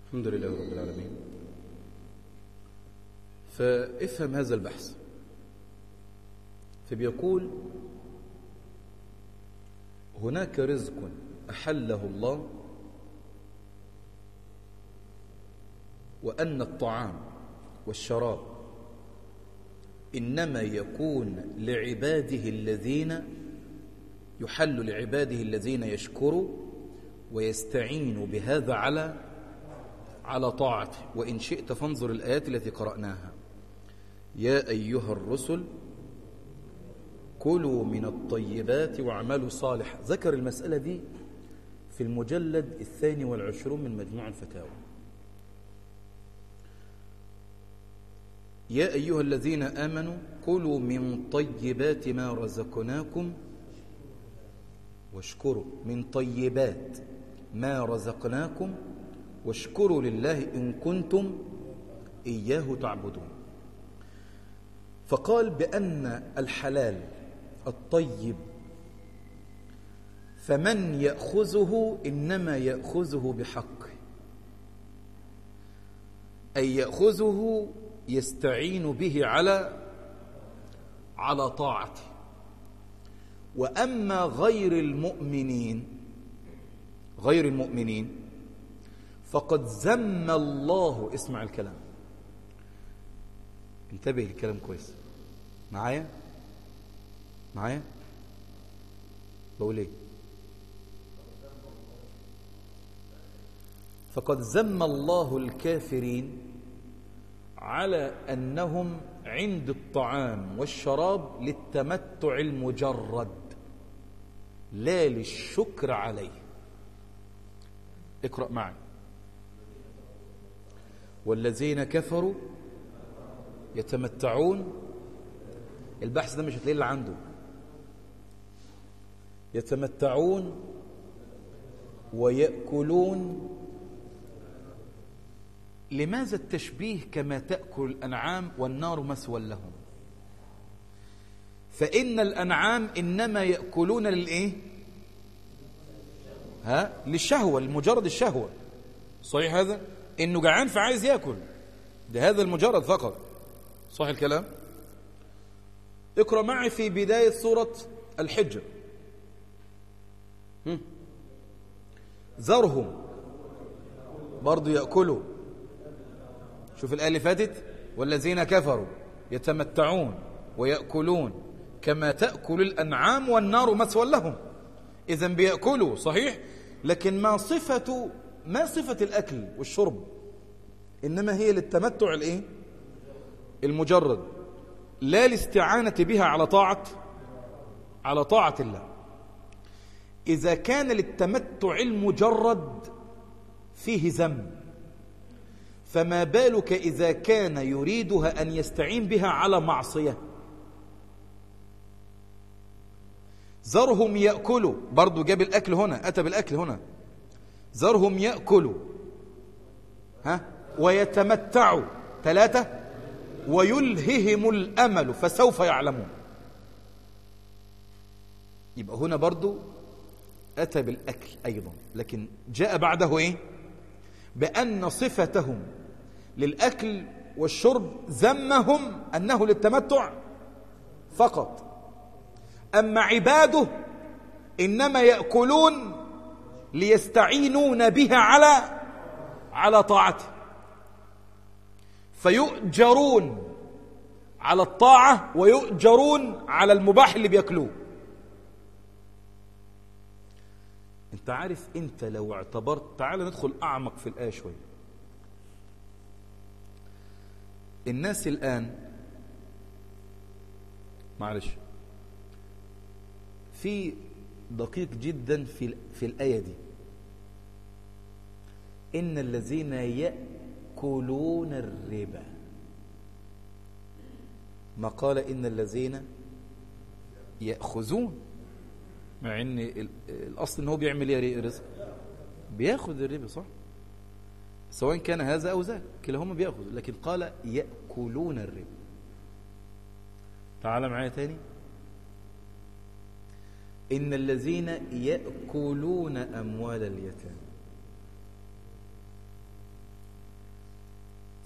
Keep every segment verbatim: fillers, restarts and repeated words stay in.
الحمد لله رب العالمين. فافهم هذا البحث. فبيقول هناك رزق أحله الله، وأن الطعام والشراب إنما يكون لعباده الذين يحل لعباده الذين يشكروا ويستعينوا بهذا على على طاعته. وإن شئت فانظر الآيات التي قرأناها: يا أيها الرسل كلوا من الطيبات واعملوا صالحا. ذكر المسألة دي في المجلد الثاني والعشرون من مجموع الفتاوى. يا أيها الذين آمنوا كلوا من طيبات ما رزقناكم واشكروا من طيبات ما رزقناكم واشكروا لله إن كنتم إياه تعبدون. فقال بأن الحلال الطيب فمن يأخذه إنما يأخذه بحق، أي يأخذه يستعين به على على طاعته. وأما غير المؤمنين غير المؤمنين فقد ذم الله، اسمع الكلام، انتبه الكلام كويس معايا معايا بقول ايه؟ فقد ذم الله الكافرين على أنهم عند الطعام والشراب للتمتع المجرد لا للشكر عليه. اقرأ معي: والذين كفروا يتمتعون. البحث ده مش هتلاقيه اللي عنده. يتمتعون ويأكلون. لماذا التشبيه كما تأكل الأنعام والنار مثوى لهم؟ فإن الأنعام إنما يأكلون للإيه؟ ها؟ للشهوة، لمجرد الشهوة. صحيح هذا؟ إنه جعان فعايز يأكل، ده هذا المجرد فقط. صح الكلام؟ اقرأ معي في بداية سورة الحجر: ذرهم برضو يأكلوا. شوف الآية اللي فاتت: والذين كفروا يتمتعون ويأكلون كما تأكل الأنعام والنار مثوى لهم. إذن بيأكلوا صحيح، لكن ما صفة ما صفة الأكل والشرب؟ إنما هي للتمتع الإيه؟ المجرد، لا الاستعانة بها على طاعة على طاعة الله. إذا كان للتمتع المجرد فيه ذم، فما بالك إذا كان يريدها أن يستعين بها على معصية؟ ذرهم يأكلوا، برضو جاب الأكل هنا، أتى بالأكل هنا. ذرهم يأكلوا ها ويتمتعوا، ثلاثة، ويلههم الأمل فسوف يعلمون. يبقى هنا برضو أتى بالأكل أيضا، لكن جاء بعده إيه؟ بأن صفتهم للأكل والشرب ذمهم أنه للتمتع فقط. أما عباده إنما يأكلون ليستعينون بها على على طاعته، فيؤجرون على الطاعة ويؤجرون على المباح اللي بيأكلوه. انت عارف، انت لو اعتبرت، تعال ندخل أعمق في الآية شوية. الناس الآن، معلش، في دقيق جدا في في الآية دي: إن الذين يأكلون الربا، ما قال إن الذين يأخذون، مع إن الأصل إنه بيعمل ايه؟ رزق، بياخذ الربا، صح؟ سواء كان هذا أو ذاك، كلاهما بياخذ، لكن قال يأكلون الربا. تعال معايا تاني: إن الذين يأكلون أموال اليتامى.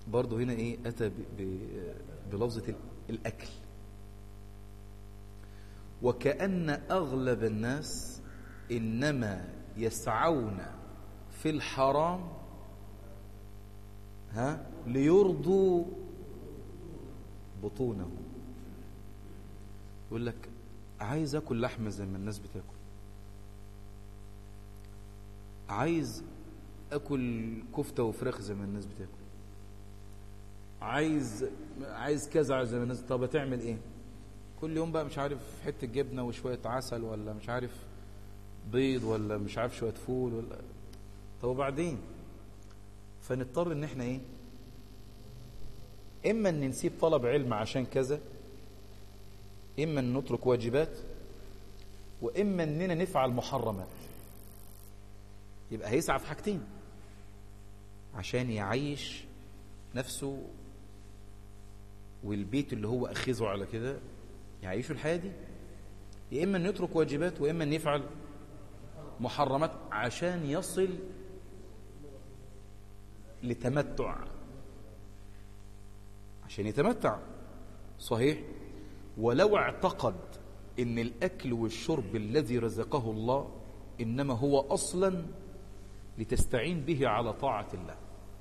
برضه هنا ايه اتى بلفظة الاكل. وكأن اغلب الناس انما يسعون في الحرام ها ليرضوا بطونهم. يقول لك عايز اكل لحمه زي ما الناس بتاكل، عايز اكل كفته وفراخ زي ما الناس بتاكل، عايز عايز كذا زي ما الناس. طب هتعمل ايه؟ كل يوم بقى مش عارف حته جبنه وشويه عسل، ولا مش عارف بيض، ولا مش عارف شويه فول، ولا طب وبعدين؟ فنضطر ان احنا ايه، اما ان نسيب طلب علم عشان كذا، اما ان نترك واجبات، واما اننا نفعل محرمات. يبقى هيسعى في حاجتين عشان يعيش نفسه والبيت اللي هو اخذه على كده، يعيشوا الحياه دي. يا اما ان يترك واجبات، واما ان يفعل محرمات عشان يصل لتمتع، عشان يتمتع. صحيح. ولو اعتقد ان الاكل والشرب الذي رزقه الله انما هو اصلا لتستعين به على طاعة الله.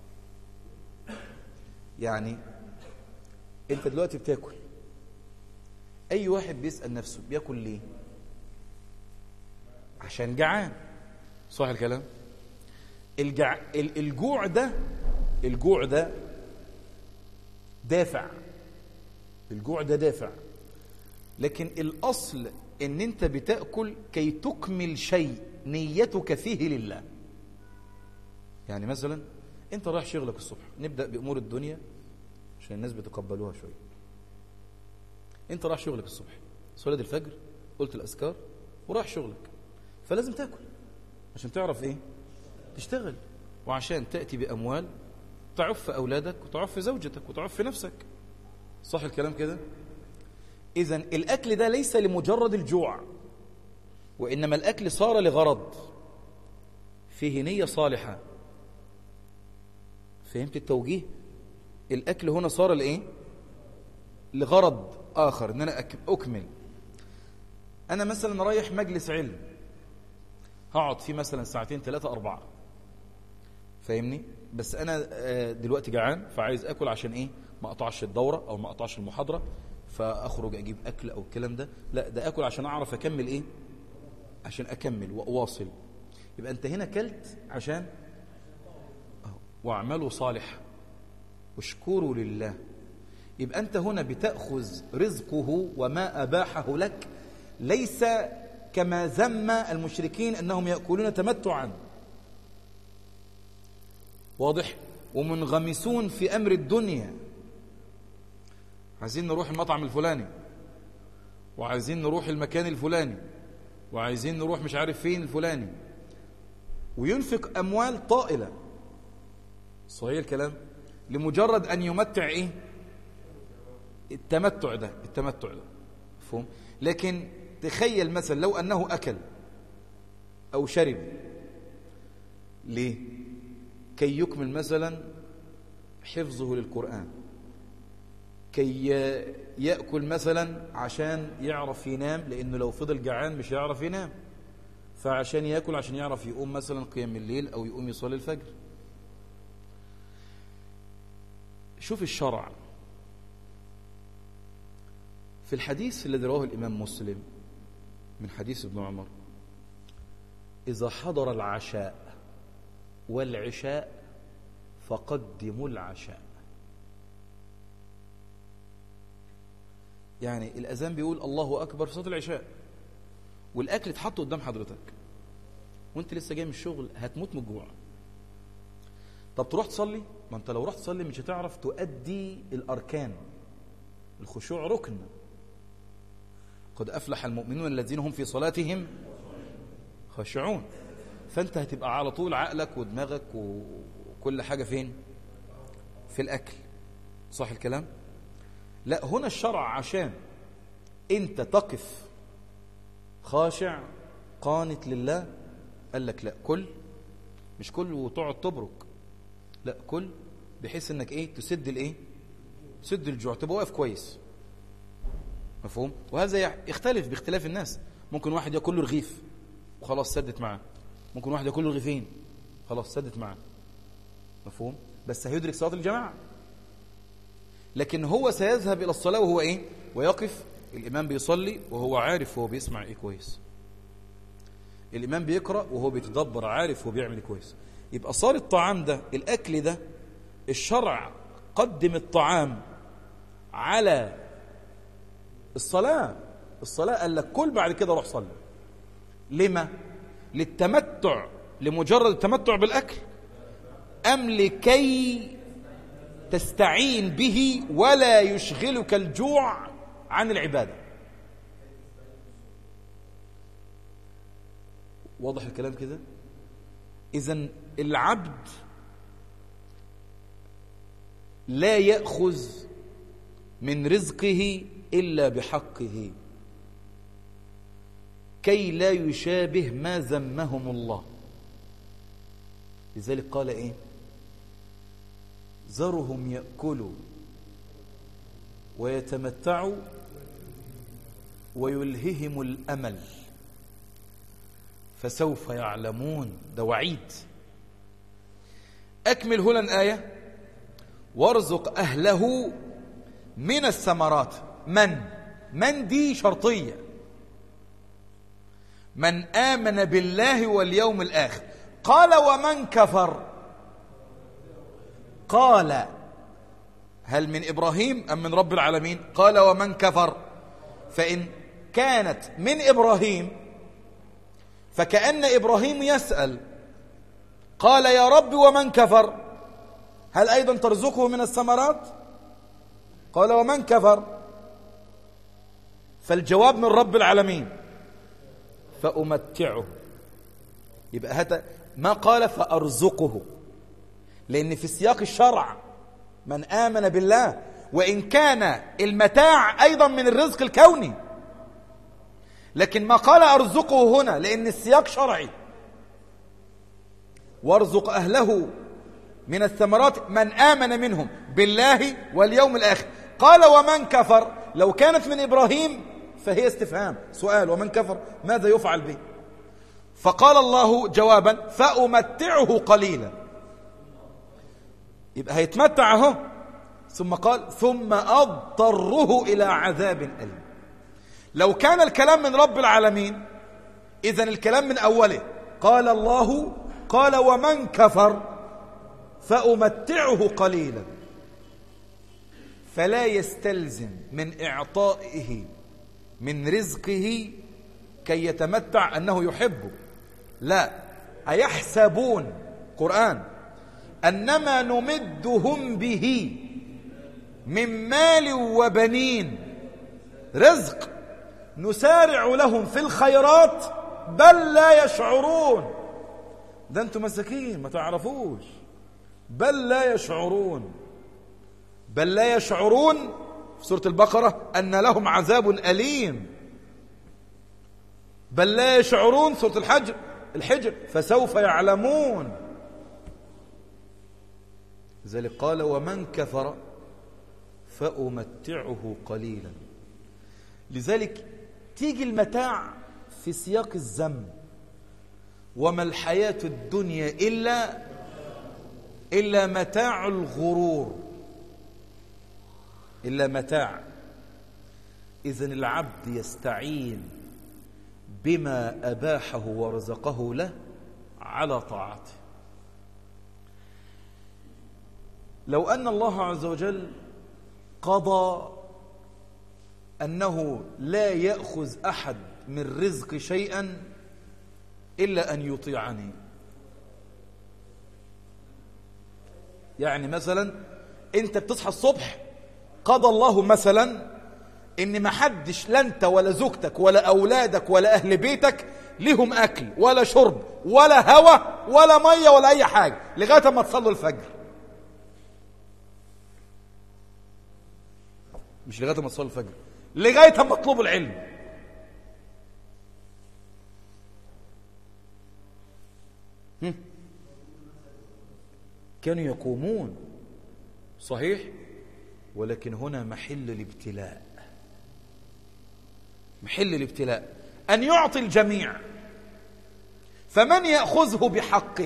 يعني انت دلوقتي بتاكل، اي واحد بيسأل نفسه بياكل ليه؟ عشان جعان. صح الكلام؟ الجع... الجوع ده الجوع ده دافع، الجوع ده دافع، لكن الأصل ان انت بتأكل كي تكمل شيء نيتك فيه لله. يعني مثلا انت رايح شغلك الصبح، نبدأ بأمور الدنيا عشان الناس بتقبلوها شوية. انت رايح شغلك الصبح، صلاة الفجر، قلت الأذكار ورايح شغلك، فلازم تأكل عشان تعرف ايه؟ تشتغل، وعشان تأتي بأموال تعف أولادك وتعف زوجتك وتعف نفسك. صح الكلام كده؟ إذن الأكل ده ليس لمجرد الجوع، وإنما الأكل صار لغرض فيه نية صالحة. فهمت التوجيه؟ الأكل هنا صار لإيه؟ لغرض آخر، إن أنا أكمل. أنا مثلا رايح مجلس علم، هقعد فيه مثلا ساعتين ثلاثة أربعة، فاهمني؟ بس أنا دلوقتي جعان فعايز أكل عشان إيه؟ ما أقطعش الدورة أو ما أقطعش المحاضرة، فأخرج أجيب أكل أو الكلام ده. لا، ده أكل عشان أعرف أكمل إيه؟ عشان أكمل وأواصل. يبقى أنت هنا كلت عشان واعملوا صالح واشكروا لله. يبقى أنت هنا بتأخذ رزقه وما أباحه لك، ليس كما ذم المشركين أنهم يأكلون تمتعا. واضح؟ ومنغمسون في أمر الدنيا، عايزين نروح المطعم الفلاني، وعايزين نروح المكان الفلاني، وعايزين نروح مش عارف فين الفلاني، وينفق أموال طائلة. صحيح الكلام؟ لمجرد أن يمتع إيه؟ التمتع ده التمتع ده مفهوم؟ لكن تخيل مثلا لو أنه أكل أو شرب ليه؟ كي يكمل مثلا حفظه للقرآن، كي يأكل مثلا عشان يعرف ينام، لأنه لو فضل جعان مش هيعرف ينام، فعشان يأكل عشان يعرف يقوم مثلا قيام الليل أو يقوم يصلي الفجر. شوف الشرع في الحديث الذي رواه الإمام مسلم من حديث ابن عمر: إذا حضر العشاء والعشاء فقدموا العشاء. يعني الأذان بيقول الله أكبر في صلاة العشاء، والأكل اتحط قدام حضرتك وانت لسه جاي من الشغل هتموت من الجوع. طب تروح تصلي؟ ما انت لو رحت تصلي مش هتعرف تؤدي الأركان. الخشوع ركن. قد أفلح المؤمنون الذين هم في صلاتهم خاشعون. فانت هتبقى على طول عقلك ودماغك وكل حاجة فين؟ في الأكل. صح الكلام؟ لا، هنا الشرع عشان انت تقف خاشع قانت لله قال لك لا، كل مش كل وتقعد تبرك، لا، كل بحيث انك ايه تسد الايه تسد الجوع، تبقى واقف كويس. مفهوم؟ وهذا يختلف باختلاف الناس. ممكن واحد ياكل له رغيف وخلاص سدت معاه، ممكن واحد ياكل له رغيفين خلاص سدت معاه. مفهوم؟ بس هيدرك صلاة الجماعة. لكن هو سيذهب إلى الصلاة وهو إيه؟ ويقف الإمام بيصلي وهو عارف وهو بيسمع إيه كويس. الإمام بيقرأ وهو بيتدبر عارف هو بيعمل إيه كويس. يبقى صار الطعام ده، الأكل ده، الشرع قدم الطعام على الصلاة. الصلاة قال لك كل بعد كده روح صلي. لما؟ للتمتع، لمجرد التمتع بالأكل، أم لكي تستعين به ولا يشغلك الجوع عن العبادة؟ واضح الكلام كده؟ إذن العبد لا يأخذ من رزقه إلا بحقه كي لا يشابه ما ذمهم الله. لذلك قال إيه؟ ذرهم يأكلوا ويتمتعوا ويلههم الأمل فسوف يعلمون. ده وعيد. أكمل هنا الآية: وارزق أهله من الثمرات. من من دي شرطية. من آمن بالله واليوم الآخر. قال ومن كفر. قال هل من إبراهيم أم من رب العالمين؟ قال ومن كفر. فإن كانت من إبراهيم فكأن إبراهيم يسأل قال يا رب ومن كفر هل أيضا ترزقه من الثمرات؟ قال ومن كفر. فالجواب من رب العالمين فأمتعه. يبقى هذا ما قال فأرزقه، لأن في سياق الشرع من آمن بالله، وإن كان المتاع أيضا من الرزق الكوني، لكن ما قال أرزقه هنا لأن السياق شرعي. وارزق أهله من الثمرات من آمن منهم بالله واليوم الآخر. قال ومن كفر. لو كانت من إبراهيم فهي استفهام سؤال، ومن كفر ماذا يفعل به؟ فقال الله جوابا فأمتعه قليلا. يبقى هيتمتع اهو، ثم قال ثم أضطره إلى عذاب أليم. لو كان الكلام من رب العالمين إذن الكلام من أوله. قال الله قال ومن كفر فأمتعه قليلا، فلا يستلزم من إعطائه من رزقه كي يتمتع أنه يحبه. لا، أيحسبون قرآن أنما نمدهم به من مال وبنين رزق نسارع لهم في الخيرات بل لا يشعرون. ده انتم مساكين ما تعرفوش. بل لا يشعرون. بل لا يشعرون في سورة البقرة أن لهم عذاب أليم. بل لا يشعرون سورة الحجر الحجر فسوف يعلمون. لذلك قال ومن كفر فأمتعه قليلا. لذلك تيجي المتاع في سياق الذم. وما الحياة الدنيا إلا إلا متاع الغرور. إلا متاع. إذن العبد يستعين بما أباحه ورزقه له على طاعته. لو أن الله عز وجل قضى أنه لا يأخذ أحد من رزق شيئا إلا أن يطيعني، يعني مثلا أنت بتصحى الصبح قضى الله مثلا إن ما حدش لا أنت ولا زوجتك ولا أولادك ولا أهل بيتك لهم أكل ولا شرب ولا هواء ولا مية ولا أي حاجة لغاية ما تصلوا الفجر. مش لغاية ما تصلوا الفجر، لغاية ما تطلبوا العلم. هم؟ كانوا يقومون صحيح، ولكن هنا محل الابتلاء، محل الابتلاء أن يعطي الجميع، فمن يأخذه بحقه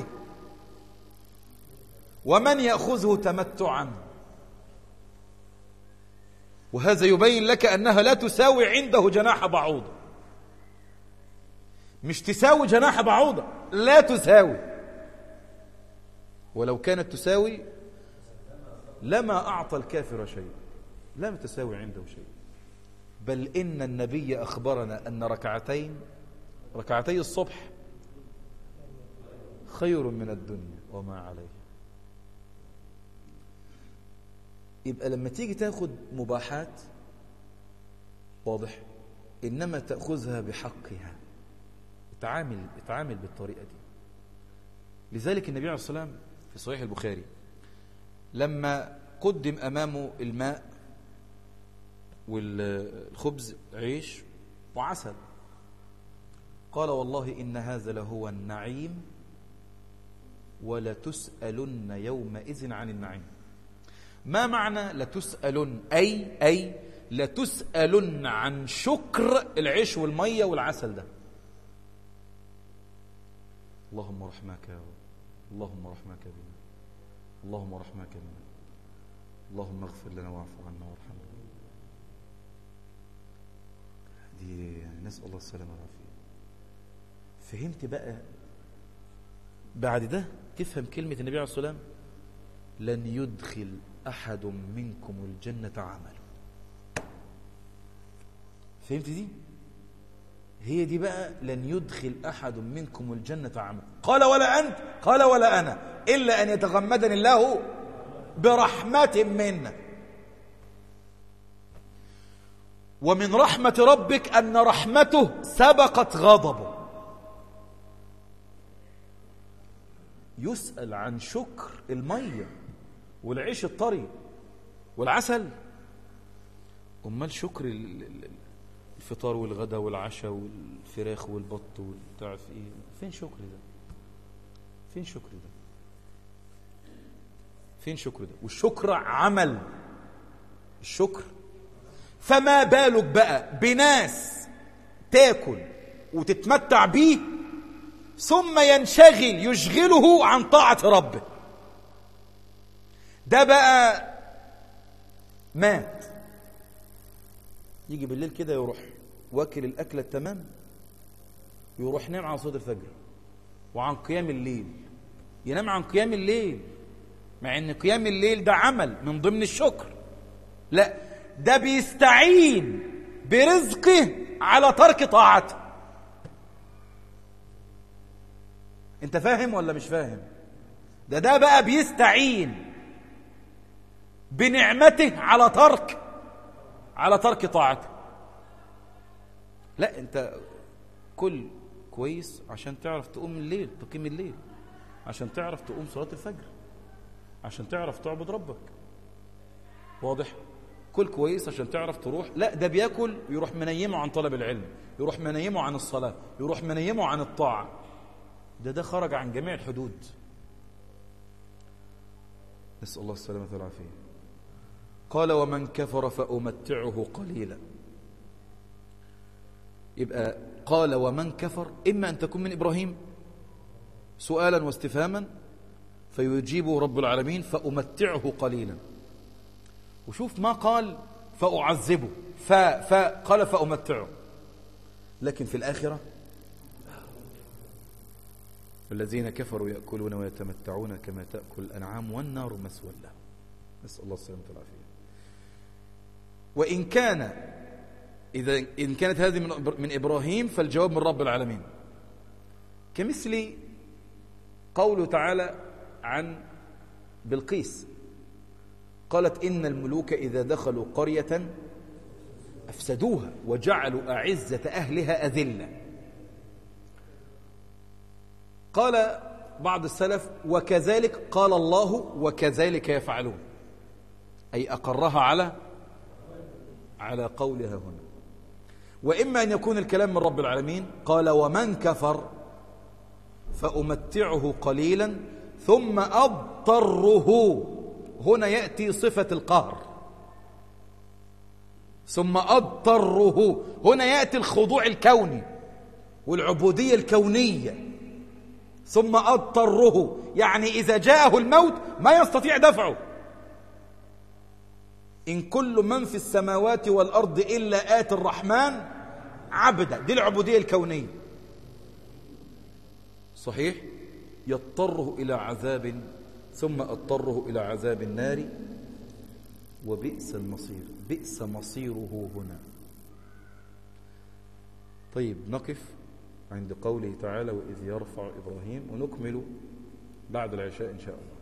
ومن يأخذه تمتعا. وهذا يبين لك أنها لا تساوي عنده جناح بعوضة، مش تساوي جناح بعوضة، لا تساوي، ولو كانت تساوي لما أعطى الكافر شيء، لم تساوي عنده شيء. بل إن النبي أخبرنا أن ركعتين ركعتي الصبح خير من الدنيا وما عليه. يبقى لما تيجي تاخد مباحات، واضح، إنما تأخذها بحقها، اتعامل اتعامل بالطريقة دي. لذلك النبي عليه الصلاة والسلام في صحيح البخاري لما قدم أمامه الماء والخبز عيش وعسل قال والله إن هذا لهو النعيم ولتسألن يومئذ عن النعيم. ما معنى لتسألن؟ أي أي لتسألن عن شكر العيش والمية والعسل ده. اللهم رحمك يا رب، اللهم رحمك بنا، اللهم رحمك بنا، اللهم اغفر لنا واعف عنا وارحمنا. دي نسأل الله السلامة والعافية. فهمت بقى بعد ده تفهم كلمة النبي عليه الصلاة والسلام لن يدخل أحد منكم الجنة عمله. فهمت دي؟ هي دي بقى لن يدخل أحد منكم الجنة عمله. قال ولا أنت؟ قال ولا أنا، إلا أن يتغمدني الله برحمة منه. ومن رحمة ربك أن رحمته سبقت غضبه. يسأل عن شكر المية والعيش الطري والعسل، أمال شكر الفطار والغداء والعشاء والفراخ والبط والتعرف إيه؟ فين شكر ده؟ فين شكر ده؟ فين شكر ده؟ والشكر عمل، الشكر. فما بالك بقى بناس تاكل وتتمتع بيه ثم ينشغل يشغله عن طاعة ربه. ده بقى مات، يجي بالليل كده يروح واكل الأكلة التمام، يروح نام عن صلاة الفجر وعن قيام الليل، ينام عن قيام الليل، مع ان قيام الليل ده عمل من ضمن الشكر. لا، ده بيستعين برزقه على ترك طاعته. انت فاهم ولا مش فاهم؟ ده ده بقى بيستعين بنعمته على ترك على ترك طاعته. لا، انت كل كويس عشان تعرف تقوم الليل، تقيم الليل، عشان تعرف تقوم صلاة الفجر، عشان تعرف تعبد ربك. واضح؟ كل كويس عشان تعرف تروح. لا، ده بياكل يروح منيمه عن طلب العلم، يروح منيمه عن الصلاة، يروح منيمه عن الطاعة. ده ده خرج عن جميع الحدود. نسأل الله السلامة والعافية. قال ومن كفر فأمتعه قليلا. يبقى قال ومن كفر إما أن تكون من إبراهيم سؤالا واستفهاما فيجيبه رب العالمين فأمتعه قليلا. وشوف ما قال فأعذبه، فقال فأمتعه، لكن في الآخرة الذين كفروا يأكلون ويتمتعون كما تأكل الأنعام والنار مسوى لهم. نسأل الله السلامة والعافية. وإن كان إذا إن كانت هذه من من إبراهيم فالجواب من رب العالمين، كمثل قوله تعالى عن بلقيس قالت إن الملوك إذا دخلوا قرية أفسدوها وجعلوا أعزة أهلها أذلة. قال بعض السلف وكذلك قال الله وكذلك يفعلون، أي أقرها على على قولها هنا. وإما أن يكون الكلام من رب العالمين قال ومن كفر فأمتعه قليلا ثم أضطره هنا يأتي صفة القهر، ثم أضطره هنا يأتي الخضوع الكوني والعبودية الكونية، ثم أضطره يعني إذا جاءه الموت ما يستطيع دفعه. إن كل من في السماوات والأرض إلا آتي الرحمن عبدا، دي العبودية الكونية. صحيح؟ يضطره إلى عذاب ثم أضطره إلى عذاب النار وبئس المصير، بئس مصيره هنا. طيب نقف عند قوله تعالى وإذ يرفع إبراهيم، ونكمل بعد العشاء إن شاء الله.